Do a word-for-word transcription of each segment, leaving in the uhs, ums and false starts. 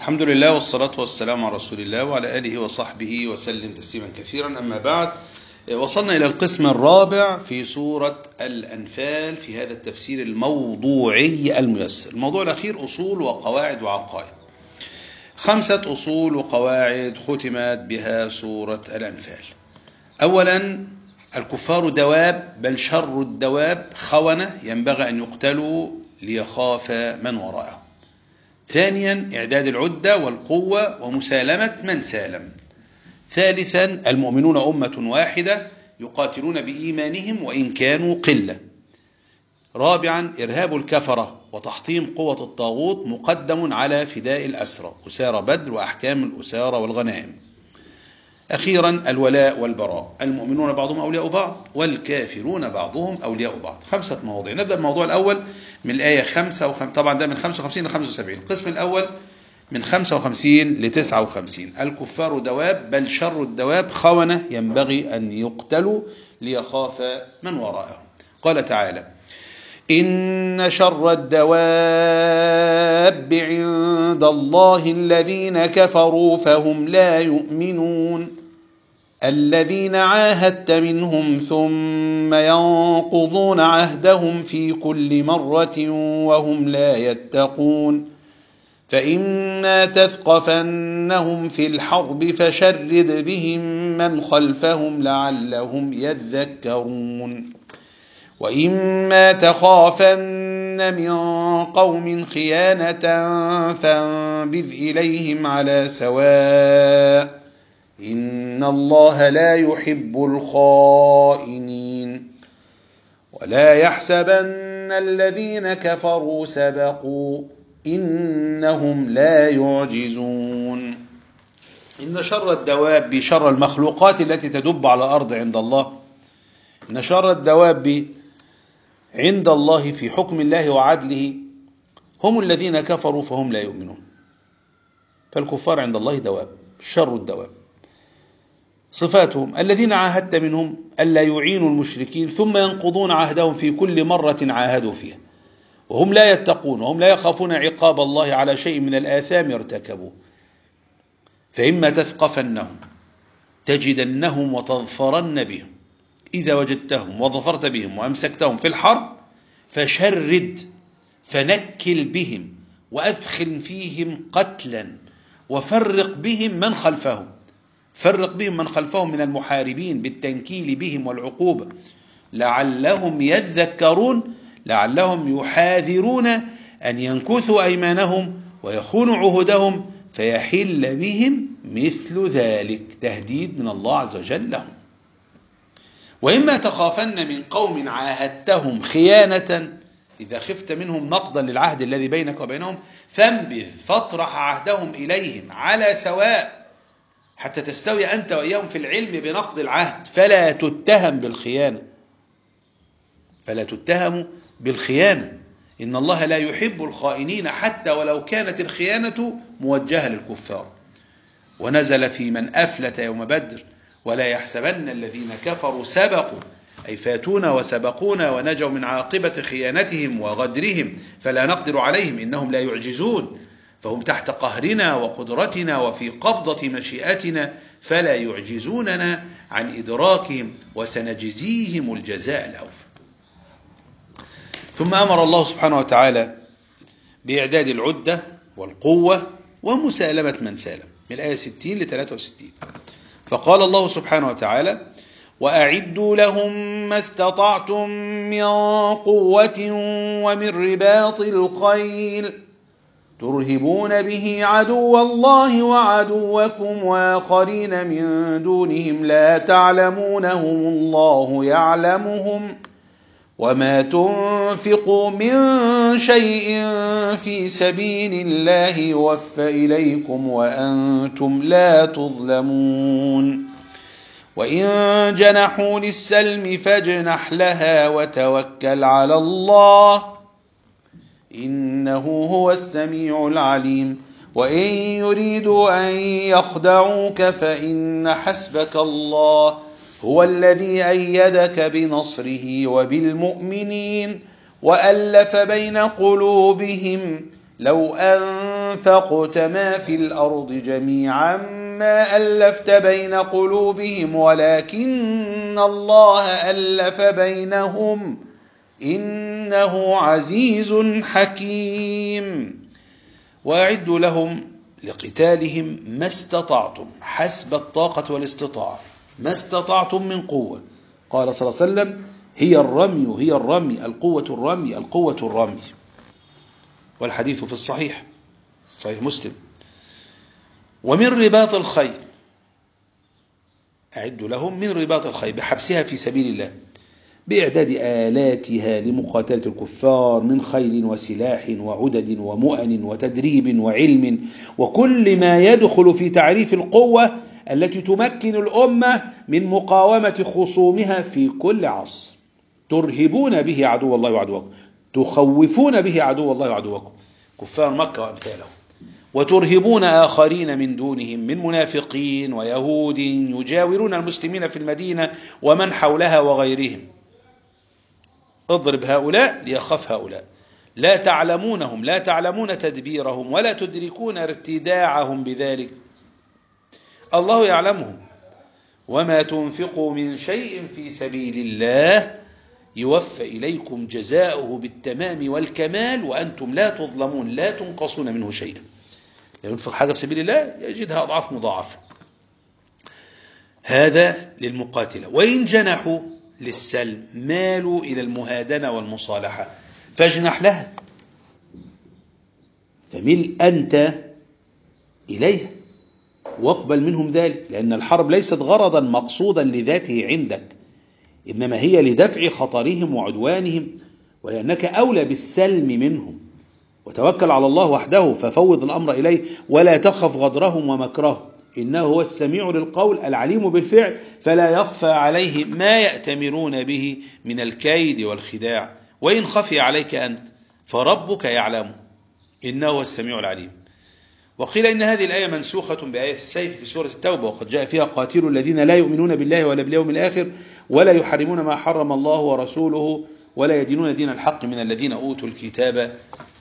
الحمد لله والصلاة والسلام على رسول الله وعلى آله وصحبه وسلم تسليما كثيرا. أما بعد، وصلنا إلى القسم الرابع في سورة الأنفال في هذا التفسير الموضوعي الميسر. الموضوع الأخير أصول وقواعد وعقائد، خمسة أصول وقواعد ختمت بها سورة الأنفال. أولا، الكفار دواب، بل شر الدواب خونة ينبغي أن يقتلوا ليخاف من وراءهم. ثانيا، إعداد العدة والقوة ومسالمة من سالم. ثالثا، المؤمنون أمة واحدة يقاتلون بإيمانهم وإن كانوا قلة. رابعا، إرهاب الكفرة وتحطيم قوة الطاغوت مقدم على فداء الأسرى، أسارى بدر وأحكام الأسارى والغنائم. أخيرا، الولاء والبراء، المؤمنون بعضهم أولياء بعض والكافرون بعضهم أولياء بعض. خمسة مواضيع. نبدأ الموضوع الأول من الآية خمسة وخم... طبعا ده من خمسة وخمسين ل خمسة وسبعين. القسم الأول من خمسة وخمسين ل تسعة وخمسين. الكفار دواب، بل شر الدواب خونة ينبغي أن يقتلوا ليخاف من وراءهم. قال تعالى: إن شر الدواب عند الله الذين كفروا فهم لا يؤمنون، الذين عاهدت منهم ثم ينقضون عهدهم في كل مرة وهم لا يتقون، فإما تثقفنهم في الحرب فشرد بهم من خلفهم لعلهم يذكرون، وإما تخافن من قوم خيانة فانبذ إليهم على سواء، إن الله لا يحب الخائنين، ولا يحسبن الذين كفروا سبقوا إنهم لا يعجزون. إن شر الدواب، شر المخلوقات التي تدب على الأرض عند الله، إن شر الدواب عند الله في حكم الله وعدله هم الذين كفروا فهم لا يؤمنون. فالكفار عند الله دواب، شر الدواب. صفاتهم: الذين عاهدت منهم ألا يعينوا المشركين ثم ينقضون عهدهم في كل مرة عاهدوا فيها، وهم لا يتقون وهم لا يخافون عقاب الله على شيء من الآثام ارتكبوه. فإما تثقفنهم، تجدنهم وتظفرن بهم، إذا وجدتهم وظفرت بهم وأمسكتهم في الحرب فشرد، فنكل بهم وأثخن فيهم قتلا، وفرق بهم من خلفهم، فرق بهم من خلفهم من المحاربين بالتنكيل بهم والعقوبة، لعلهم يذكرون، لعلهم يحاذرون أن ينكثوا أيمانهم ويخونوا عهودهم فيحل بهم مثل ذلك، تهديد من الله عز وجل لهم. وإما تخافن من قوم عاهدتهم خيانة، إذا خفت منهم نقضا للعهد الذي بينك وبينهم فانبذ، فاطرح عهدهم إليهم على سواء، حتى تستوي أنت وإياهم في العلم بنقض العهد، فلا تتهم بالخيانة، فلا تتهم بالخيانة. إن الله لا يحب الخائنين حتى ولو كانت الخيانة موجهة للكفار. ونزل في من أفلت يوم بدر: ولا يحسبن الذين كفروا سبقوا، أي فاتونا وسبقونا ونجوا من عاقبة خيانتهم وغدرهم فلا نقدر عليهم، إنهم لا يعجزون، فهم تحت قهرنا وقدرتنا وفي قبضة مشيئتنا فلا يعجزوننا عن إدراكهم، وسنجزيهم الجزاء الأوفى. ثم أمر الله سبحانه وتعالى بإعداد العدة والقوة ومسالمة من سالم، من الآية ستين ل ثلاثة وستين. فقال الله سبحانه وتعالى: وأعدوا لهم ما استطعتم من قوة ومن رباط الخيل ترهبون به عدو الله وعدوكم وآخرين من دونهم لا تعلمونهم الله يعلمهم، وما تنفقوا من شيء في سبيل الله يوفى إليكم وأنتم لا تظلمون، وإن جنحوا للسلم فاجنح لها وتوكل على الله إنه هو السميع العليم، وإن يريدوا أن يخدعوك فإن حسبك الله هو الذي أيدك بنصره وبالمؤمنين وألف بين قلوبهم لو أنفقوا أنفقت ما في الأرض جميعا ما ألفت بين قلوبهم ولكن الله ألف بينهم إنه عزيز حكيم. وأعدوا لهم لقتالهم ما استطعتم حسب الطاقة والاستطاعة، ما استطعتم من قوة. قال صلى الله عليه وسلم: هي الرمي هي الرمي القوة الرمي القوة الرمي. والحديث في الصحيح صحيح مسلم. ومن رباط الخيل، أعدوا لهم من رباط الخيل بحبسها في سبيل الله، بإعداد آلاتها لمقاتلة الكفار من خيل وسلاح وعدد ومؤن وتدريب وعلم وكل ما يدخل في تعريف القوة التي تمكن الأمة من مقاومة خصومها في كل عصر. ترهبون به عدو الله وعدوكم، تخوفون به عدو الله وعدوكم، كفار مكة وأمثالهم، وترهبون آخرين من دونهم من منافقين ويهود يجاورون المسلمين في المدينة ومن حولها وغيرهم. اضرب هؤلاء ليخاف هؤلاء، لا تعلمونهم لا تعلمون تدبيرهم ولا تدركون ارتداعهم بذلك، الله يعلمهم. وما تنفقوا من شيء في سبيل الله يوفى إليكم جزاؤه بالتمام والكمال وأنتم لا تظلمون لا تنقصون منه شيئا. لا ينفق حاجة في سبيل الله يجدها أضعاف مضاعفة. هذا للمقاتلة. وإن جنحوا للسلم مالوا إلى المهادنة والمصالحة فاجنح لها، فمل أنت إليها واقبل منهم ذلك، لأن الحرب ليست غرضا مقصودا لذاته عندك، إنما هي لدفع خطرهم وعدوانهم، ولأنك أولى بالسلم منهم. وتوكل على الله وحده ففوض الأمر إليه ولا تخف غدرهم ومكرهم، إنه هو السميع للقول العليم بالفعل فلا يخفى عليه ما يأتمرون به من الكيد والخداع. وإن خفي عليك أنت فربك يعلم إنه هو السميع العليم. وقيل إن هذه الآية منسوخة بآية السيف في سورة التوبة، وقد جاء فيها: قاتلوا الذين لا يؤمنون بالله ولا باليوم الآخر ولا يحرمون ما حرم الله ورسوله ولا يدينون دين الحق من الذين أوتوا الكتاب.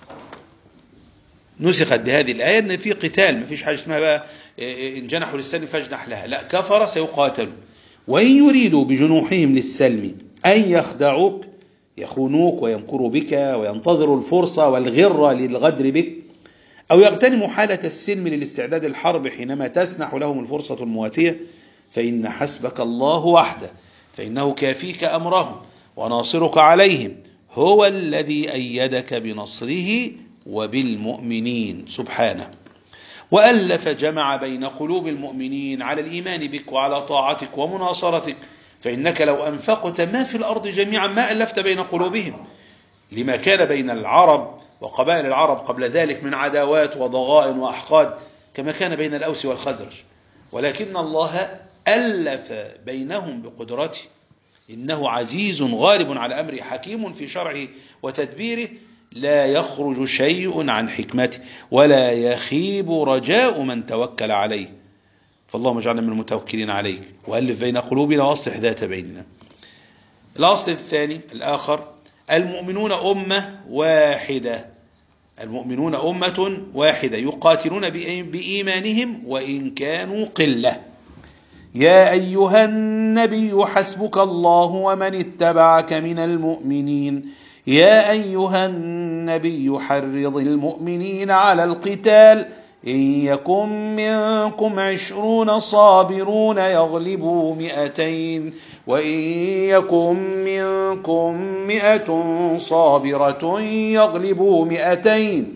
نسخت بهذه الآية أن في قتال، ما فيش حاجة اسمها بقى إن جنحوا للسلم فاجنح لها، لا، كفر سيقاتلوا. وإن يريدوا بجنوحهم للسلم أن يخدعوك يخونوك ويمكروا بك وينتظروا الفرصة والغرة للغدر بك، أو يغتنموا حالة السلم للاستعداد الحرب حينما تسنح لهم الفرصة المواتية، فإن حسبك الله وحده فإنه كافيك أمرهم وناصرك عليهم، هو الذي أيدك بنصره وبالمؤمنين سبحانه. وألف جمع بين قلوب المؤمنين على الإيمان بك وعلى طاعتك ومناصرتك، فإنك لو أنفقت ما في الأرض جميعا ما ألفت بين قلوبهم، لما كان بين العرب وقبائل العرب قبل ذلك من عداوات وضغائن وأحقاد كما كان بين الأوس والخزرج، ولكن الله ألف بينهم بقدرته، إنه عزيز غالب على أمره حكيم في شرعه وتدبيره، لا يخرج شيء عن حكمته ولا يخيب رجاء من توكل عليه. فاللهم اجعلنا من المتوكلين عليك وألف بين قلوبنا وأصلح ذات بيننا. الأصل الثاني الآخر: المؤمنون أمة واحدة، المؤمنون أمة واحدة يقاتلون بإيمانهم وإن كانوا قلة. يا أيها النبي حسبك الله ومن اتبعك من المؤمنين يا أيها النبي حرض المؤمنين على القتال إن يكن منكم عشرون صابرون يغلبوا مئتين وإن يكن منكم مئة صابرة يغلبوا مئتين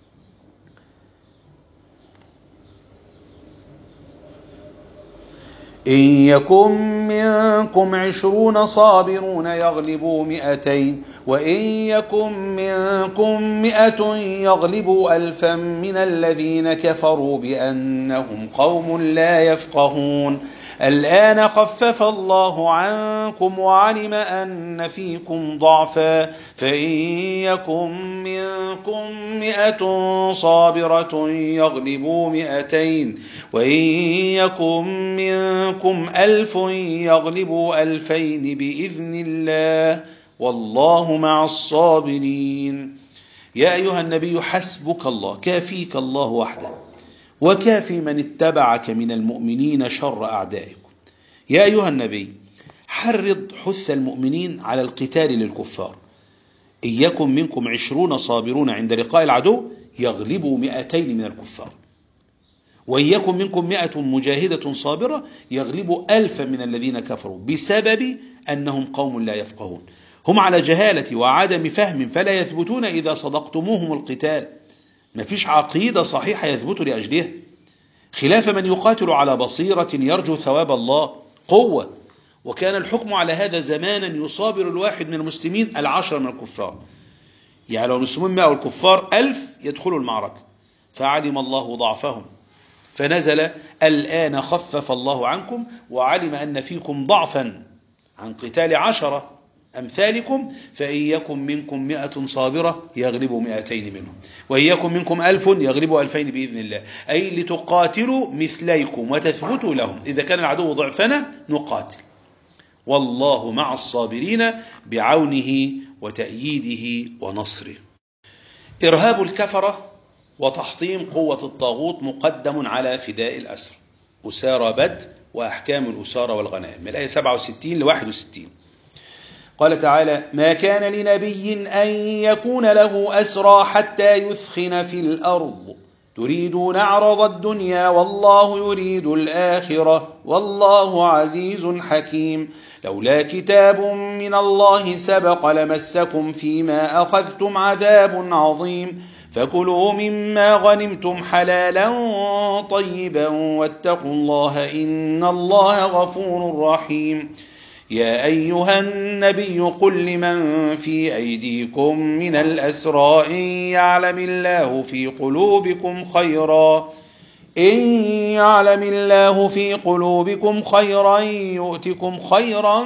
إن يكن منكم عشرون صابرون يغلبوا مئتين وإن يكن منكم مئة يغلبوا ألفا من الذين كفروا بأنهم قوم لا يفقهون. الآن خفف الله عنكم وعلم أن فيكم ضعفا فإن يكن منكم مئة صابرة يغلبوا مئتين وإن يكن منكم ألف يغلبوا ألفين بإذن الله والله مع الصابرين. يا أيها النبي حسبك الله، كافيك الله وحده، وكافي من اتبعك من المؤمنين شر أعدائكم. يا أيها النبي حرض حث المؤمنين على القتال للكفار. إن يكن منكم عشرون صابرون عند لقاء العدو يغلبوا مئتين من الكفار، وإن يكن منكم مئة مجاهدة صابرة يغلبوا ألفا من الذين كفروا بسبب أنهم قوم لا يفقهون. هم على جهالة وعدم فهم فلا يثبتون إذا صدقتموهم القتال، ما فيش عقيدة صحيحة يثبت لأجلها، خلاف من يقاتل على بصيرة يرجو ثواب الله قوة. وكان الحكم على هذا زمانا يصابر الواحد من المسلمين العشر من الكفار، يعني لو المسلمين مئة والكفار ألف يدخلوا المعركة، فعلم الله ضعفهم فنزل الآن خفف الله عنكم وعلم أن فيكم ضعفا عن قتال عشرة أمثالكم، فإن يكن منكم مئة صابرة يغلبوا مئتين منهم، وإن يكن منكم ألف يغلبوا ألفين بإذن الله، أي لتقاتلوا مثليكم وتثبتوا لهم. إذا كان العدو ضعفنا نقاتل، والله مع الصابرين بعونه وتأييده ونصره. إرهاب الكفرة وتحطيم قوة الطاغوت مقدم على فداء الأسر، أسارى بدر وأحكام الأسارى والغنائم، من الآية سبعة وستين لواحد وستين. قال تعالى: ما كان لنبي أن يكون له أسرى حتى يثخن في الأرض تريدون عرض الدنيا والله يريد الآخرة والله عزيز حكيم. لولا كتاب من الله سبق لمسكم فيما أخذتم عذاب عظيم، فكلوا مما غنمتم حلالا طيبا واتقوا الله إن الله غفور رحيم. يا أيها النبي قل لمن في أيديكم من الأسرى إن يعلم الله في قلوبكم خيرا إن يعلم الله في قلوبكم خيرا يؤتكم خيرا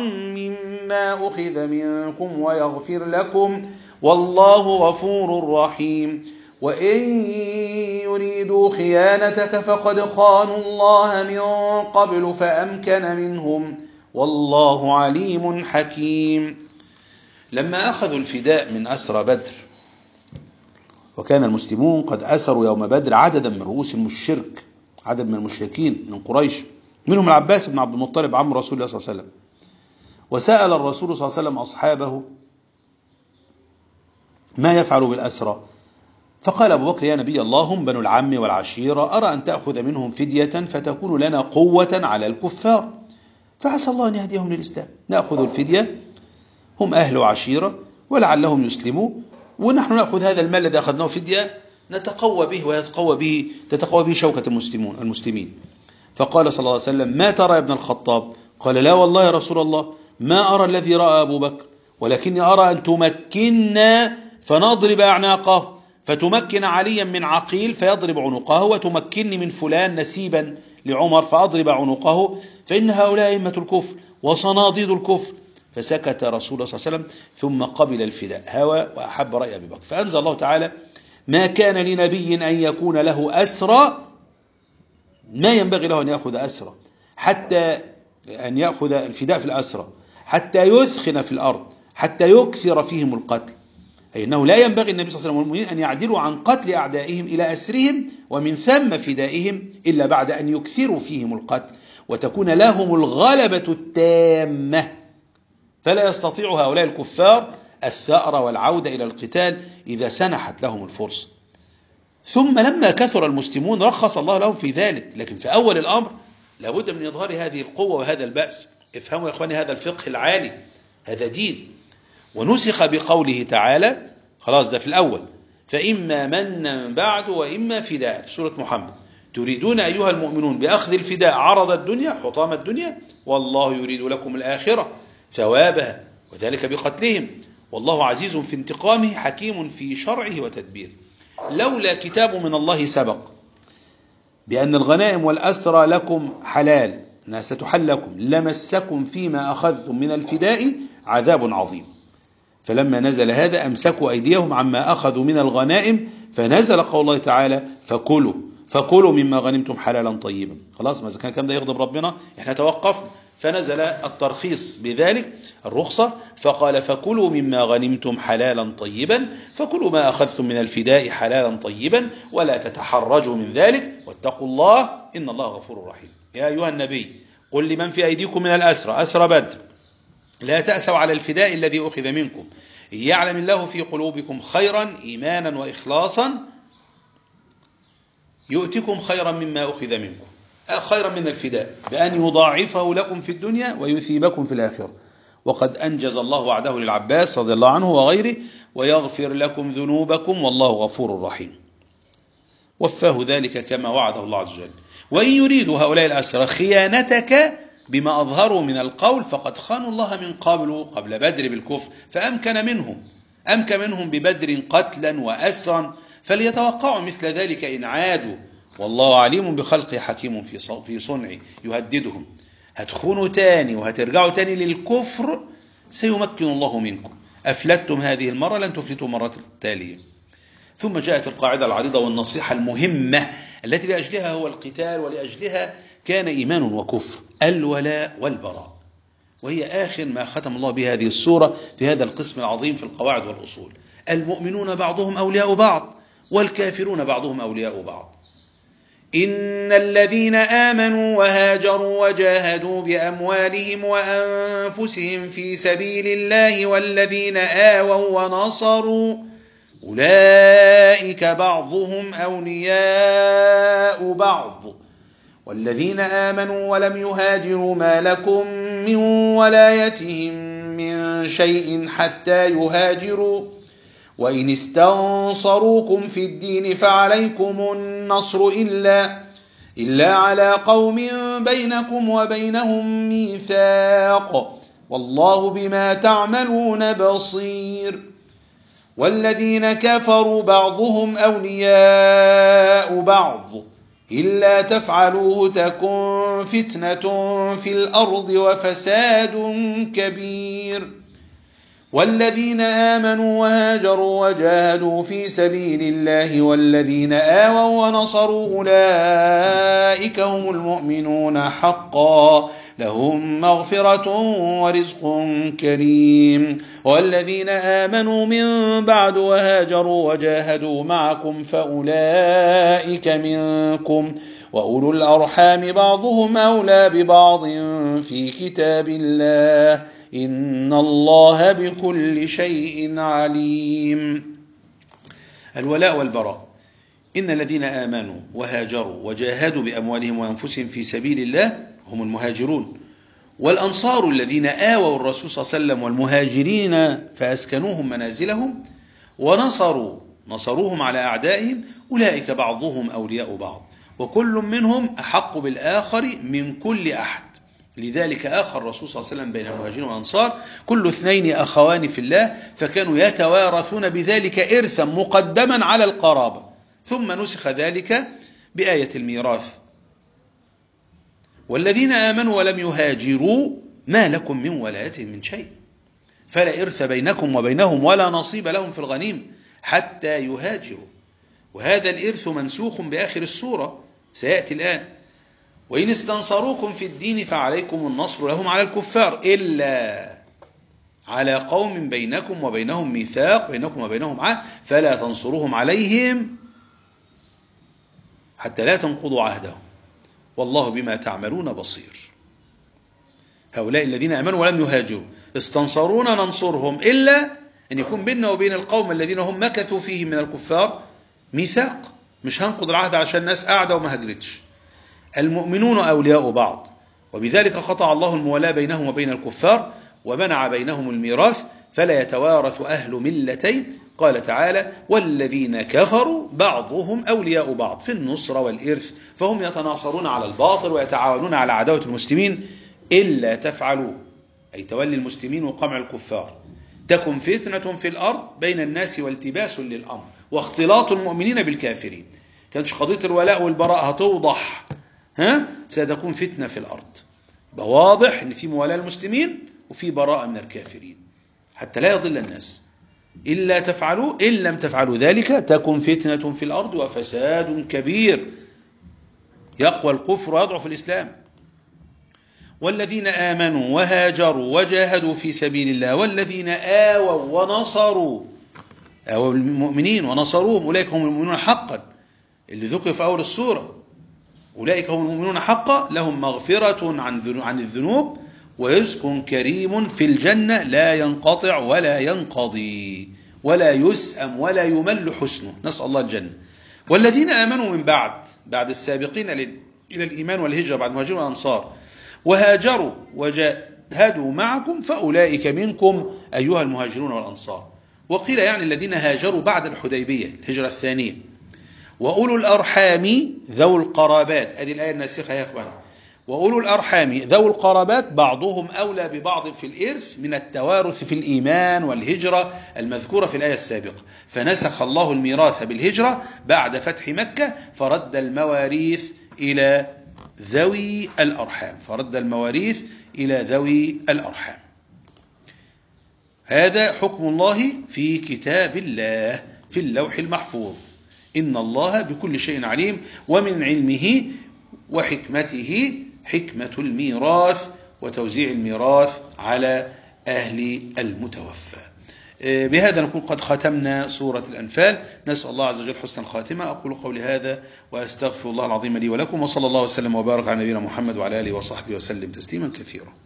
مما أخذ منكم ويغفر لكم والله غفور رحيم. وإن يريدوا خيانتك فقد خانوا الله من قبل فأمكن منهم والله عليم حكيم. لما أخذوا الفداء من أسرى بدر، وكان المسلمون قد أسروا يوم بدر عددا من رؤوس الشرك، عدد من المشركين من قريش، منهم العباس بن عبد المطلب عم رسول الله صلى الله عليه وسلم. وسأل الرسول صلى الله عليه وسلم أصحابه ما يفعل بالأسرى، فقال أبو بكر: يا نبي الله هم بنو العم والعشيرة، أرى أن تأخذ منهم فدية فتكون لنا قوة على الكفار، فعسى الله أن يهديهم للإسلام. نأخذ الفدية، هم أهل وعشيرة ولعلهم يسلموا، ونحن نأخذ هذا المال الذي أخذناه فدية نتقوى به ويتقوى به تتقوى به شوكة المسلمون المسلمين. فقال صلى الله عليه وسلم: ما ترى يا ابن الخطاب؟ قال: لا والله يا رسول الله ما أرى الذي رأى أبو بكر، ولكني أرى أن تمكننا فنضرب أعناقه، فتمكن عليا من عقيل فيضرب عنقه، وتمكنني من فلان نسيبا لعمر فأضرب عنقه، فإن هؤلاء أئمة الكفر وصناديد الكفر. فسكت رسول الله صلى الله عليه وسلم ثم قبل الفداء، هوى وأحب رأي أبي بكر. فأنزل الله تعالى: ما كان لنبي أن يكون له أسرى، ما ينبغي له أن يأخذ أسرى حتى أن يأخذ الفداء في الأسرى حتى يثخن في الأرض، حتى يكثر فيهم القتل، أي أنه لا ينبغي النبي صلى الله عليه وسلم والمؤمنين أن يعدلوا عن قتل أعدائهم إلى أسرهم ومن ثم فدائهم إلا بعد أن يكثروا فيهم القتل وتكون لهم الغلبة التامة، فلا يستطيع هؤلاء الكفار الثأر والعودة إلى القتال إذا سنحت لهم الفرصة. ثم لما كثر المسلمون رخص الله لهم في ذلك، لكن في أول الأمر لابد من إظهار هذه القوة وهذا البأس. افهموا يا إخواني هذا الفقه العالي، هذا دين. ونسخ بقوله تعالى، خلاص ده في الأول: فإما منا بعد وإما فداء، في سورة محمد: تريدون أيها المؤمنون بأخذ الفداء عرض الدنيا حطام الدنيا والله يريد لكم الآخرة ثوابها وذلك بقتلهم والله عزيز في انتقامه حكيم في شرعه وتدبيره. لولا كتاب من الله سبق بأن الغنائم والأسرى لكم حلال، أنها ستحل لكم، لمسكم فيما أخذتم من الفداء عذاب عظيم. فلما نزل هذا أمسكوا أيديهم عما أخذوا من الغنائم، فنزل قول الله تعالى: فكلوا فكلوا مما غنمتم حلالا طيبا. خلاص، ما إذا كان كان ده يغضب ربنا، احنا توقفنا، فنزل الترخيص بذلك، الرخصة، فقال فكلوا مما غنمتم حلالا طيبا، فكلوا ما أخذتم من الفداء حلالا طيبا ولا تتحرجوا من ذلك واتقوا الله إن الله غفور رحيم. يا أيها النبي قل لمن في أيديكم من الأسرى أسرى بدر لا تأسوا على الفداء الذي أخذ منكم إن يعلم الله في قلوبكم خيرا إيمانا وإخلاصا يؤتكم خيرا مما أخذ منكم، خيرا من الفداء، بأن يضاعفه لكم في الدنيا ويثيبكم في الآخرة. وقد أنجز الله وعده للعباس رضي الله عنه وغيره ويغفر لكم ذنوبكم والله غفور رحيم. وفاه ذلك كما وعده الله عز وجل. وإن يريدوا هؤلاء الأسرى خيانتك بما أظهروا من القول فقد خانوا الله من قبل قبل بدر بالكفر فأمكن منهم أمكن منهم ببدر قتلا وأسرا، فليتوقعوا مثل ذلك إن عادوا، والله عليم بخلقه حكيم في صنعه. يهددهم هتخونوا تاني وهترجعوا تاني للكفر سيمكن الله منكم، أفلتم هذه المرة لن تفلتوا مرة التالية. ثم جاءت القاعدة العريضة والنصيحة المهمة التي لأجلها هو القتال ولأجلها كان إيمان وكفر، الولاء والبراء، وهي آخر ما ختم الله به هذه السورة في هذا القسم العظيم في القواعد والأصول. المؤمنون بعضهم أولياء بعض والكافرون بعضهم أولياء بعض. إن الذين آمنوا وهاجروا وجاهدوا بأموالهم وأنفسهم في سبيل الله والذين آووا ونصروا أولئك بعضهم أولياء بعض والذين آمنوا ولم يهاجروا ما لكم من ولايتهم من شيء حتى يهاجروا وإن استنصروكم في الدين فعليكم النصر إلا, إلا على قوم بينكم وبينهم ميثاق والله بما تعملون بصير. والذين كفروا بعضهم أولياء بعض إلا تفعلوه تكن فتنة في الأرض وفساد كبير. والذين آمنوا وهاجروا وجاهدوا في سبيل الله والذين آووا ونصروا أولئك هم المؤمنون حقا لهم مغفرة ورزق كريم. والذين آمنوا من بعد وهاجروا وجاهدوا معكم فأولئك منكم وأولو الأرحام بعضهم أولى ببعض في كتاب الله إن الله بكل شيء عليم. الولاء والبراء. إن الذين آمنوا وهاجروا وجاهدوا بأموالهم وأنفسهم في سبيل الله هم المهاجرون، والأنصار الذين آووا الرسول صلى الله عليه وسلم والمهاجرين فأسكنوهم منازلهم ونصروا نصروهم على أعدائهم أولئك بعضهم أولياء بعض وكل منهم أحق بالآخر من كل أحد. لذلك آخى الرسول صلى الله عليه وسلم بين المهاجرين والأنصار كل اثنين أخوان في الله، فكانوا يتوارثون بذلك إرثا مقدما على القرابة، ثم نسخ ذلك بآية الميراث. والذين آمنوا ولم يهاجروا ما لكم من ولايتهم من شيء فلا إرث بينكم وبينهم ولا نصيب لهم في الغنيم حتى يهاجروا، وهذا الإرث منسوخ بآخر السورة سيأتي الآن. وإن استنصروكم في الدين فعليكم النصر لهم على الكفار إلا على قوم بينكم وبينهم ميثاق بينكم وبينهم عهد فلا تنصروهم عليهم حتى لا تنقضوا عهدهم والله بما تعملون بصير. هؤلاء الذين آمنوا ولم يهاجروا استنصرونا ننصرهم إلا أن يكون بيننا وبين القوم الذين هم مكثوا فيه من الكفار ميثاق، مش هنقض العهد عشان الناس قاعدة وما هجرتش. المؤمنون أولياء بعض، وبذلك قطع الله المولاة بينهم وبين الكفار ومنع بينهم الميراث فلا يتوارث أهل ملتين. قال تعالى والذين كفروا بعضهم أولياء بعض في النصرة والإرث، فهم يتناصرون على الباطل ويتعاونون على عداوة المسلمين إلا تفعلوا أي تولي المسلمين وقمع الكفار تكن فتنة في الأرض بين الناس والتباس للأمر واختلاط المؤمنين بالكافرين. كانش قضية الولاء والبراء هتوضح ها ستكون فتنة في الأرض، بواضح إن في موالاة المسلمين وفي براءة من الكافرين حتى لا يضل الناس. إلا تفعلوا إن لم تفعلوا ذلك تكن فتنة في الأرض وفساد كبير، يقوى الكفر ويضعف الإسلام. والذين آمنوا وهاجروا وجاهدوا في سبيل الله والذين آووا ونصروا، آووا المؤمنين ونصروهم، أولئك هم المؤمنون حقا اللي ذكر في أول السورة. أولئك هم المؤمنون حقا لهم مغفرة عن عن الذنوب ورزق كريم في الجنة لا ينقطع ولا ينقضي ولا يسأم ولا يمل حسنه، نسأل الله الجنة. والذين آمنوا من بعد بعد السابقين إلى الإيمان والهجرة بعد المهاجرين والأنصار وهاجروا وجاهدوا معكم فأولئك منكم أيها المهاجرون والأنصار. وقيل يعني الذين هاجروا بعد الحديبية الهجرة الثانية. وأولو الأرحام ذو القرابات، هذه الآية الناسخة يا أخوان. وأولو الأرحام ذو القرابات بعضهم أولى ببعض في الإرث من التوارث في الإيمان والهجرة المذكورة في الآية السابقة، فنسخ الله الميراث بالهجرة بعد فتح مكة فرد المواريث إلى ذوي الأرحام فرد المواريث إلى ذوي الأرحام. هذا حكم الله في كتاب الله في اللوح المحفوظ، إن الله بكل شيء عليم. ومن علمه وحكمته حكمة الميراث وتوزيع الميراث على أهل المتوفى. بهذا نكون قد ختمنا سورة الأنفال، نسأل الله عز وجل حسن الخاتمة. أقول قولي هذا وأستغفر الله العظيم لي ولكم، وصلى الله وسلم وبارك على نبينا محمد وعلى آله وصحبه وسلم تسليما كثيرا.